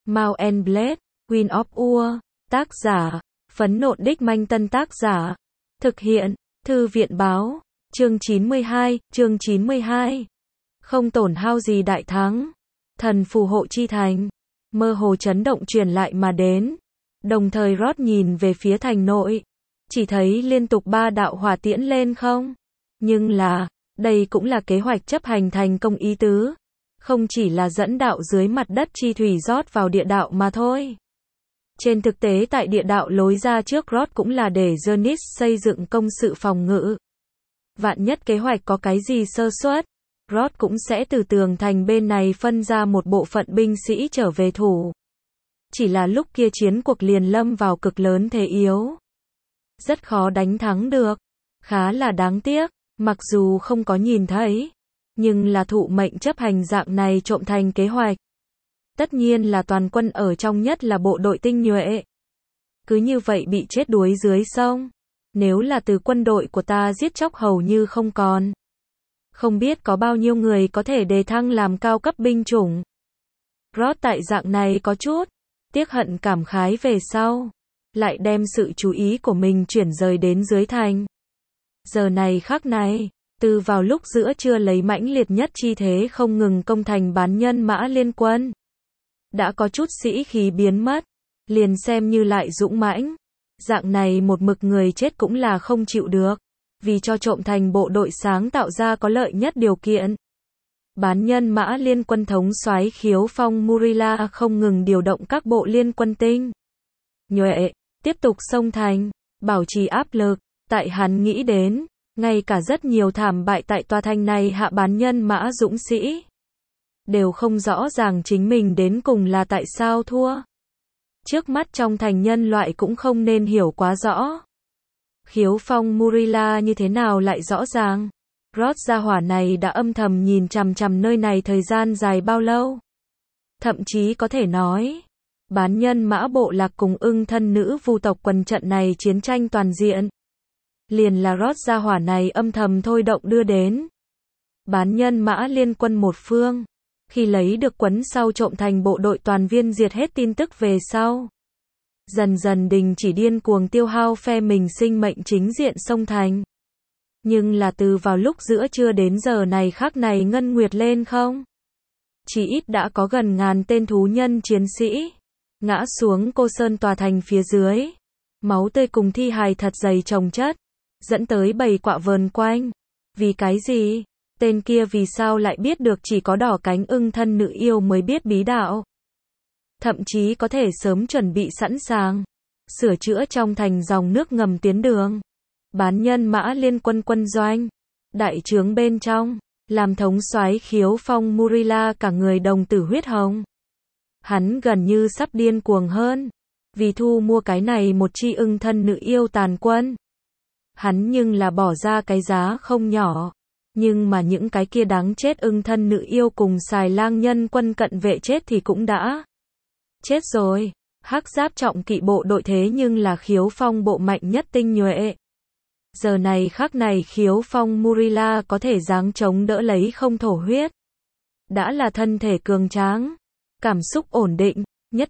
Mount and Blade, Queen of War, tác giả, Phấn Nộn Đích Manh Tân tác giả, thực hiện, Thư viện báo, chương 92, không tổn hao gì đại thắng, thần phù hộ chi thành, mơ hồ chấn động truyền lại mà đến, đồng thời Rod nhìn về phía thành nội, chỉ thấy liên tục 3 đạo hỏa tiễn lên không, nhưng là, đây cũng là kế hoạch chấp hành thành công ý tứ, không chỉ là dẫn đạo dưới mặt đất chi thủy rót vào địa đạo mà thôi. Trên thực tế tại địa đạo lối ra trước Rod cũng là để Zenith xây dựng công sự phòng ngự. Vạn nhất kế hoạch có cái gì sơ suất, Rod cũng sẽ từ tường thành bên này phân ra một bộ phận binh sĩ trở về thủ. Chỉ là lúc kia chiến cuộc liền lâm vào cực lớn thế yếu. Rất khó đánh thắng được. Khá là đáng tiếc, mặc dù không có nhìn thấy, nhưng là thụ mệnh chấp hành dạng này trộm thành kế hoạch. Tất nhiên là toàn quân ở trong nhất là bộ đội tinh nhuệ. Cứ như vậy bị chết đuối dưới sông. Nếu là từ quân đội của ta giết chóc hầu như không còn. Không biết có bao nhiêu người có thể đề thăng làm cao cấp binh chủng. Rod tại dạng này có chút tiếc hận cảm khái về sau. Lại đem sự chú ý của mình chuyển rời đến dưới thành. Giờ này khắc này, từ vào lúc giữa trưa lấy mãnh liệt nhất chi thế không ngừng công thành bán nhân mã liên quân. Đã có chút sĩ khí biến mất, liền xem như lại dũng mãnh. Dạng này một mực người chết cũng là không chịu được, vì cho trộm thành bộ đội sáng tạo ra có lợi nhất điều kiện. Bán nhân mã liên quân thống soái Khiếu Phong Murila không ngừng điều động các bộ liên quân tinh nhuệ, tiếp tục xông thành, bảo trì áp lực. Tại hắn nghĩ đến, ngay cả rất nhiều thảm bại tại tòa thành này hạ bán nhân mã dũng sĩ, đều không rõ ràng chính mình đến cùng là tại sao thua. Trước mắt trong thành nhân loại cũng không nên hiểu quá rõ. Khiếu Phong Murila như thế nào lại rõ ràng. Rod gia hỏa này đã âm thầm nhìn chằm chằm nơi này thời gian dài bao lâu. Thậm chí có thể nói, bán nhân mã bộ lạc cùng ưng thân nữ vu tộc quần trận này chiến tranh toàn diện. Liền là Rod gia hỏa này âm thầm thôi động đưa đến. Bán nhân mã liên quân một phương. Khi lấy được quấn sau trộm thành bộ đội toàn viên diệt hết tin tức về sau. Dần dần đình chỉ điên cuồng tiêu hao phe mình sinh mệnh chính diện sông thành. Nhưng là từ vào lúc giữa trưa đến giờ này khắc này ngân nguyệt lên không. Chỉ ít đã có gần 1000 tên thú nhân chiến sĩ. Ngã xuống cô sơn tòa thành phía dưới. Máu tươi cùng thi hài thật dày chồng chất. Dẫn tới bầy quạ vờn quanh. Vì cái gì? Tên kia vì sao lại biết được chỉ có đỏ cánh ưng thân nữ yêu mới biết bí đạo. Thậm chí có thể sớm chuẩn bị sẵn sàng. Sửa chữa trong thành dòng nước ngầm tuyến đường. Bán nhân mã liên quân quân doanh. Đại trướng bên trong. Làm thống soái Khiếu Phong Murila cả người đồng tử huyết hồng. Hắn gần như sắp điên cuồng hơn. Vì thu mua cái này một chi ưng thân nữ yêu tàn quân. Hắn nhưng là bỏ ra cái giá không nhỏ. Nhưng mà những cái kia đáng chết ưng thân nữ yêu cùng xài lang nhân quân cận vệ chết thì cũng đã chết rồi. Hắc giáp trọng kỵ bộ đội thế nhưng là Khiếu Phong bộ mạnh nhất tinh nhuệ. Giờ này khắc này Khiếu Phong Murila có thể giáng chống đỡ lấy không thổ huyết. Đã là thân thể cường tráng, cảm xúc ổn định, nhất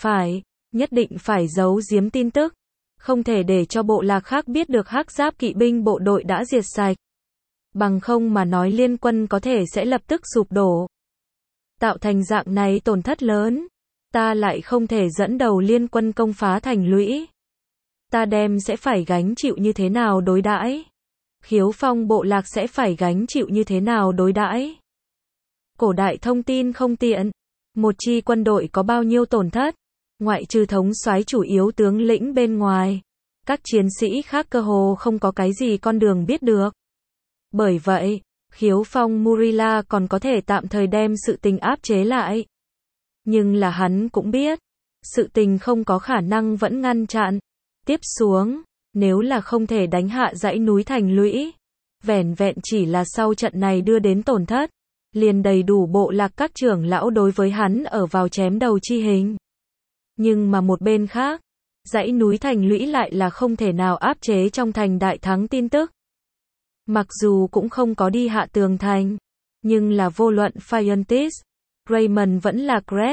định phải giấu giếm tin tức. Không thể để cho bộ lạc khác biết được hắc giáp kỵ binh bộ đội đã diệt sạch. Bằng không mà nói liên quân có thể sẽ lập tức sụp đổ. Tạo thành dạng này tổn thất lớn. Ta lại không thể dẫn đầu liên quân công phá thành lũy. Ta đem sẽ phải gánh chịu như thế nào đối đãi? Khiếu Phong bộ lạc sẽ phải gánh chịu như thế nào đối đãi? Cổ đại thông tin không tiện. Một chi quân đội có bao nhiêu tổn thất? Ngoại trừ thống soái chủ yếu tướng lĩnh bên ngoài. Các chiến sĩ khác cơ hồ không có cái gì con đường biết được. Bởi vậy, Khiếu Phong Murila còn có thể tạm thời đem sự tình áp chế lại. Nhưng là hắn cũng biết, sự tình không có khả năng vẫn ngăn chặn. Tiếp xuống, nếu là không thể đánh hạ dãy núi thành lũy, vẻn vẹn chỉ là sau trận này đưa đến tổn thất, liền đầy đủ bộ lạc các trưởng lão đối với hắn ở vào chém đầu chi hình. Nhưng mà một bên khác, dãy núi thành lũy lại là không thể nào áp chế trong thành đại thắng tin tức. Mặc dù cũng không có đi hạ tường thành, nhưng là vô luận Fiontis, Raymond vẫn là Crest,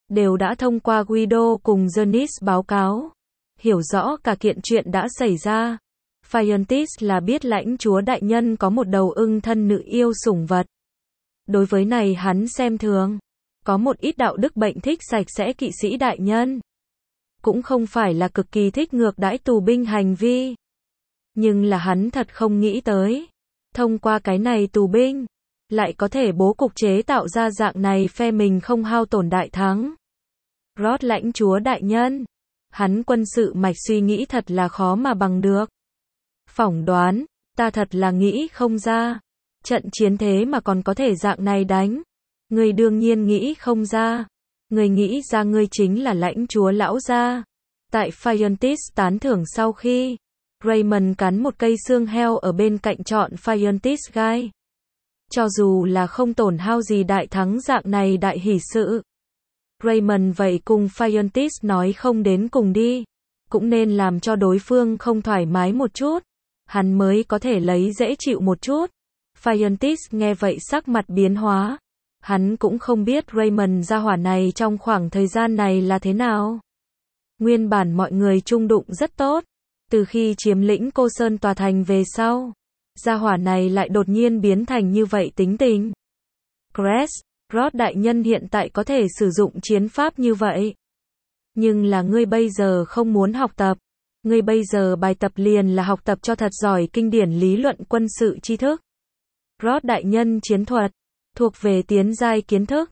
đều đã thông qua Guido cùng Janice báo cáo, hiểu rõ cả kiện chuyện đã xảy ra. Phiontis là biết lãnh chúa đại nhân có một đầu ưng thân nữ yêu sủng vật. Đối với này hắn xem thường, có một ít đạo đức bệnh thích sạch sẽ kỵ sĩ đại nhân. Cũng không phải là cực kỳ thích ngược đãi tù binh hành vi. Nhưng là hắn thật không nghĩ tới. Thông qua cái này tù binh, lại có thể bố cục chế tạo ra dạng này phe mình không hao tổn đại thắng. Rod lãnh chúa đại nhân. Hắn quân sự mạch suy nghĩ thật là khó mà bằng được. Phỏng đoán, ta thật là nghĩ không ra. Trận chiến thế mà còn có thể dạng này đánh. Người đương nhiên nghĩ không ra. Người nghĩ ra ngươi chính là lãnh chúa lão gia. Tại Phiontis tán thưởng sau khi, Raymond cắn một cây xương heo ở bên cạnh chọn Phiontis gai. Cho dù là không tổn hao gì đại thắng dạng này đại hỷ sự. Raymond vậy cùng Phiontis nói không đến cùng đi. Cũng nên làm cho đối phương không thoải mái một chút. Hắn mới có thể lấy dễ chịu một chút. Phiontis nghe vậy sắc mặt biến hóa. Hắn cũng không biết Raymond gia hỏa này trong khoảng thời gian này là thế nào. Nguyên bản mọi người chung đụng rất tốt. Từ khi chiếm lĩnh Cô Sơn tòa thành về sau, gia hỏa này lại đột nhiên biến thành như vậy tính tình. Cress, Rod đại nhân hiện tại có thể sử dụng chiến pháp như vậy. Nhưng là ngươi bây giờ không muốn học tập. Ngươi bây giờ bài tập liền là học tập cho thật giỏi kinh điển lý luận quân sự tri thức. Rod đại nhân chiến thuật, thuộc về tiến giai kiến thức.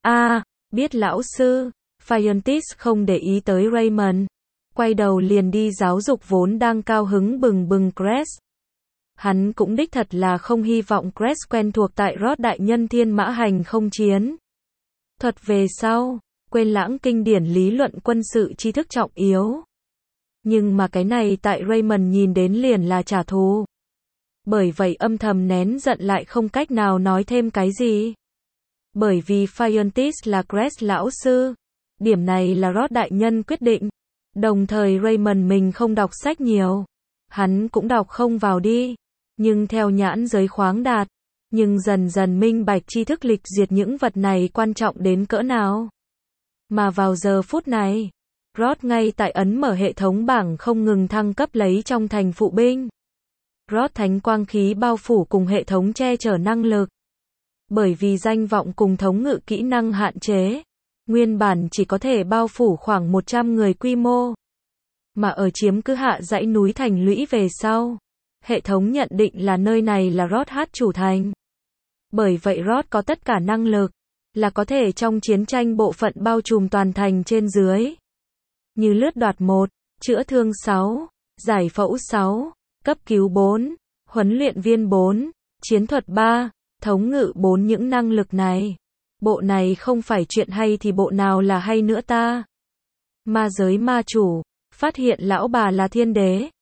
Biết lão sư. Phiontis không để ý tới Raymond. Quay đầu liền đi giáo dục vốn đang cao hứng bừng bừng Cress. Hắn cũng đích thật là không hy vọng Cress quen thuộc tại Rod đại nhân thiên mã hành không chiến thuật về sau, quên lãng kinh điển lý luận quân sự tri thức trọng yếu. Nhưng mà cái này tại Raymond nhìn đến liền là trả thù. Bởi vậy âm thầm nén giận lại không cách nào nói thêm cái gì. Bởi vì Phiontis là Cress lão sư. Điểm này là Rod đại nhân quyết định. Đồng thời Raymond mình không đọc sách nhiều. Hắn cũng đọc không vào đi. Nhưng theo nhãn giới khoáng đạt. Nhưng dần dần minh bạch tri thức lịch duyệt những vật này quan trọng đến cỡ nào. Mà vào giờ phút này, Rod ngay tại ấn mở hệ thống bảng không ngừng thăng cấp lấy trong thành phụ binh. Rod thánh quang khí bao phủ cùng hệ thống che chở năng lực. Bởi vì danh vọng cùng thống ngự kỹ năng hạn chế, nguyên bản chỉ có thể bao phủ khoảng 100 người quy mô. Mà ở chiếm cứ hạ dãy núi thành lũy về sau, hệ thống nhận định là nơi này là Rod hát chủ thành. Bởi vậy Rod có tất cả năng lực, là có thể trong chiến tranh bộ phận bao trùm toàn thành trên dưới. Như lướt đoạt 1, chữa thương 6, giải phẫu 6, cấp cứu 4, huấn luyện viên 4, chiến thuật 3, thống ngự 4 những năng lực này. Bộ này không phải chuyện hay thì bộ nào là hay nữa ta. Ma giới ma chủ, phát hiện lão bà là thiên đế.